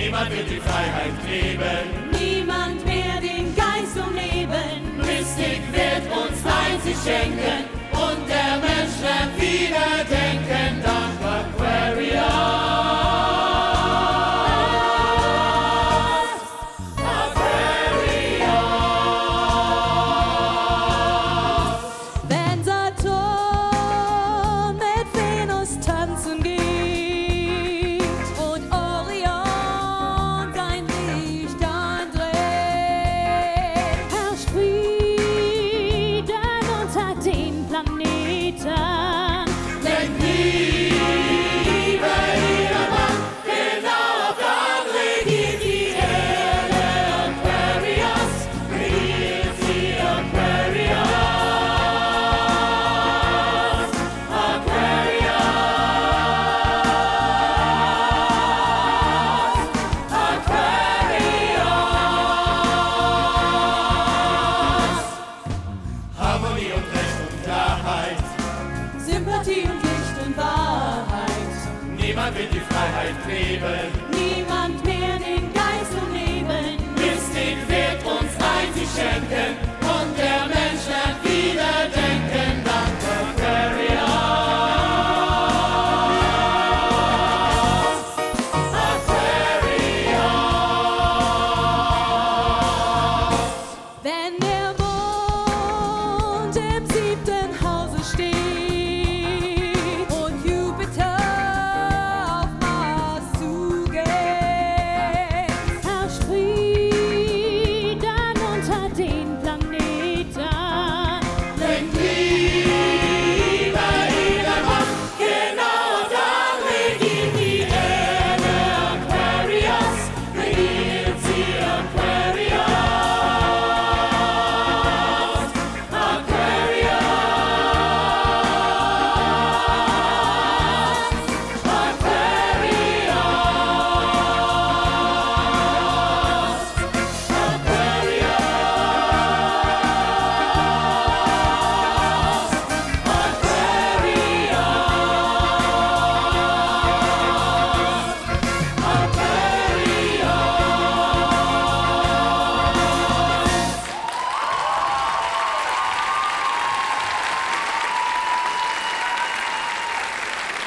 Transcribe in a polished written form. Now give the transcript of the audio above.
Niemand wird die Freiheit leben. Niemand mehr den Geist umleben. Mystik wird uns einzig schenken und der Mensch lernt wieder denken dank Aquarius. Wenn Saturn mit Venus tanzen geht und Orion sein Licht andreht, herrscht Frieden unter den Planeten. Denn Liebe jedermann, genau auf dann regiert die Erde. Aquarius, regiert sie Aquarius. Harmonie und Recht und Klarheit. Sympathie und Licht und Wahrheit. Niemand wird die Freiheit leben. Niemand